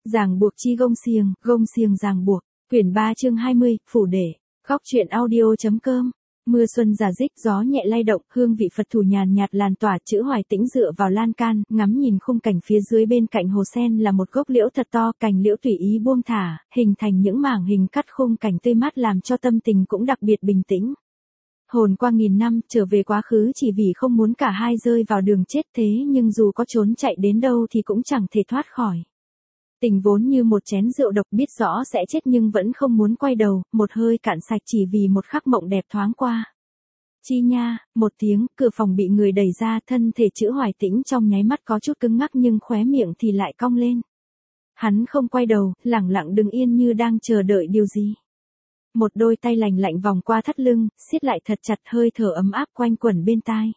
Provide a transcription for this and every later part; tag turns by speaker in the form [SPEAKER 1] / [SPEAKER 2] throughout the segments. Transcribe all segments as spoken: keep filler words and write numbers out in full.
[SPEAKER 1] Ràng buộc chi gông xiềng, gông xiềng ràng buộc. Quyển ba chương hai mươi, phủ để. Góc truyện audio.com. Mưa xuân giả dích, gió nhẹ lay động, hương vị Phật thủ nhàn nhạt lan tỏa. Chữ Hoài Tĩnh dựa vào lan can, ngắm nhìn khung cảnh phía dưới. Bên cạnh hồ sen là một gốc liễu thật to, cành liễu tùy ý buông thả, hình thành những mảng hình cắt khung cảnh tươi mát làm cho tâm tình cũng đặc biệt bình tĩnh. Hồn qua nghìn năm, trở về quá khứ chỉ vì không muốn cả hai rơi vào đường chết, thế nhưng dù có trốn chạy đến đâu thì cũng chẳng thể thoát khỏi. Tình vốn như một chén rượu độc, biết rõ sẽ chết nhưng vẫn không muốn quay đầu, một hơi cạn sạch chỉ vì một khắc mộng đẹp thoáng qua. Chi nha, một tiếng, cửa phòng bị người đẩy ra, thân thể Chữ Hoài Tĩnh trong nháy mắt có chút cứng ngắc nhưng khóe miệng thì lại cong lên. Hắn không quay đầu, lẳng lặng đứng yên như đang chờ đợi điều gì. Một đôi tay lành lạnh vòng qua thắt lưng, siết lại thật chặt, hơi thở ấm áp quanh quẩn bên tai.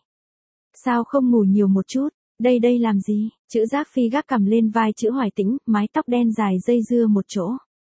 [SPEAKER 1] Sao không ngủ nhiều một chút? Đây đây làm gì? Chữ Giác Phi gác cằm lên vai Chữ Hoài Tĩnh, mái tóc đen dài dây dưa một chỗ.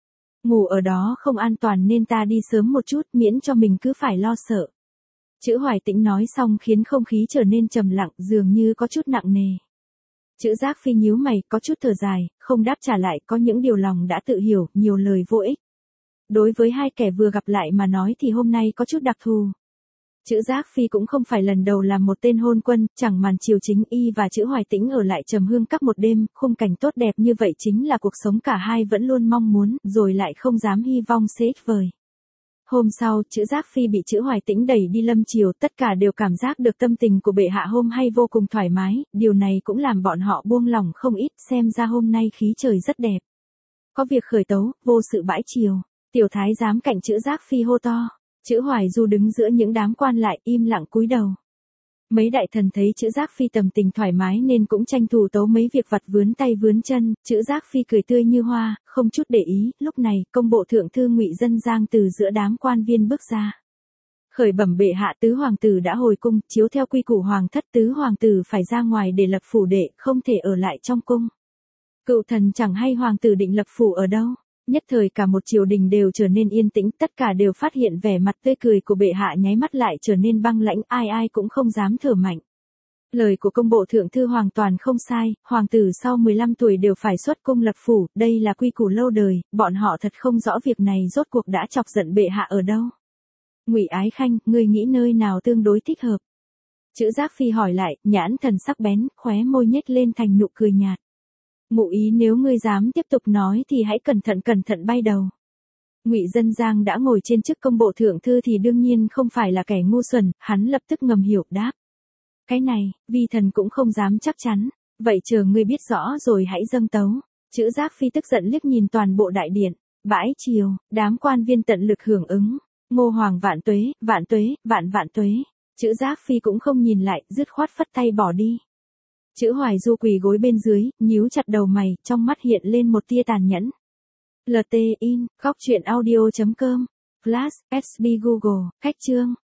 [SPEAKER 1] Ngủ ở đó không an toàn nên ta đi sớm một chút, miễn cho mình cứ phải lo sợ. Chữ Hoài Tĩnh nói xong khiến không khí trở nên trầm lặng, dường như có chút nặng nề. Chữ Giác Phi nhíu mày, có chút thở dài, không đáp trả lại, có những điều lòng đã tự hiểu, nhiều lời vô ích. Đối với hai kẻ vừa gặp lại mà nói thì hôm nay có chút đặc thù. Chữ Giác Phi cũng không phải lần đầu làm một tên hôn quân, chẳng màn chiều chính y và Chữ Hoài Tĩnh ở lại Trầm Hương Các một đêm, khung cảnh tốt đẹp như vậy chính là cuộc sống cả hai vẫn luôn mong muốn, rồi lại không dám hy vọng sẽ ít vời. Hôm sau, Chữ Giác Phi bị Chữ Hoài Tĩnh đẩy đi lâm chiều, tất cả đều cảm giác được tâm tình của bệ hạ hôm nay vô cùng thoải mái, điều này cũng làm bọn họ buông lỏng không ít, xem ra hôm nay khí trời rất đẹp. Có việc khởi tấu, vô sự bãi chiều. Tiểu thái giám cạnh Chữ Giác Phi hô to. Chữ Hoài Du đứng giữa những đám quan lại, im lặng cúi đầu. Mấy đại thần thấy Chữ Giác Phi tâm tình thoải mái nên cũng tranh thủ tấu mấy việc vặt vướn tay vướn chân. Chữ Giác Phi cười tươi như hoa, không chút để ý. Lúc này, công bộ thượng thư Ngụy Dân Giang từ giữa đám quan viên bước ra. Khởi bẩm bệ hạ, tứ hoàng tử đã hồi cung, chiếu theo quy củ hoàng thất, tứ hoàng tử phải ra ngoài để lập phủ đệ, không thể ở lại trong cung. Cựu thần chẳng hay hoàng tử định lập phủ ở đâu. Nhất thời cả một triều đình đều trở nên yên tĩnh, tất cả đều phát hiện vẻ mặt tươi cười của bệ hạ nháy mắt lại trở nên băng lãnh, ai ai cũng không dám thở mạnh. Lời của công bộ thượng thư hoàn toàn không sai, hoàng tử sau mười lăm tuổi đều phải xuất cung lập phủ, đây là quy củ lâu đời, bọn họ thật không rõ việc này rốt cuộc đã chọc giận bệ hạ ở đâu. Ngụy Ái Khanh, ngươi nghĩ nơi nào tương đối thích hợp? Chữ Giác Phi hỏi lại, nhãn thần sắc bén, khóe môi nhếch lên thành nụ cười nhạt. Ngụ ý nếu ngươi dám tiếp tục nói thì hãy cẩn thận cẩn thận bay đầu. Ngụy Dân Giang đã ngồi trên chức công bộ thượng thư thì đương nhiên không phải là kẻ ngu xuẩn, hắn lập tức ngầm hiểu đáp. Cái này, vi thần cũng không dám chắc chắn, vậy chờ ngươi biết rõ rồi hãy dâng tấu. Chữ Giác Phi tức giận liếc nhìn toàn bộ đại điện, bãi chiều, đám quan viên tận lực hưởng ứng. Ngô Hoàng vạn tuế, vạn tuế, vạn vạn tuế. Chữ Giác Phi cũng không nhìn lại, dứt khoát phất tay bỏ đi. Chữ Hoài Du quỳ gối bên dưới, nhíu chặt đầu mày, trong mắt hiện lên một tia tàn nhẫn. lờ tê in, góc truyện audio.com, Flash, ét bê Google, cách chương.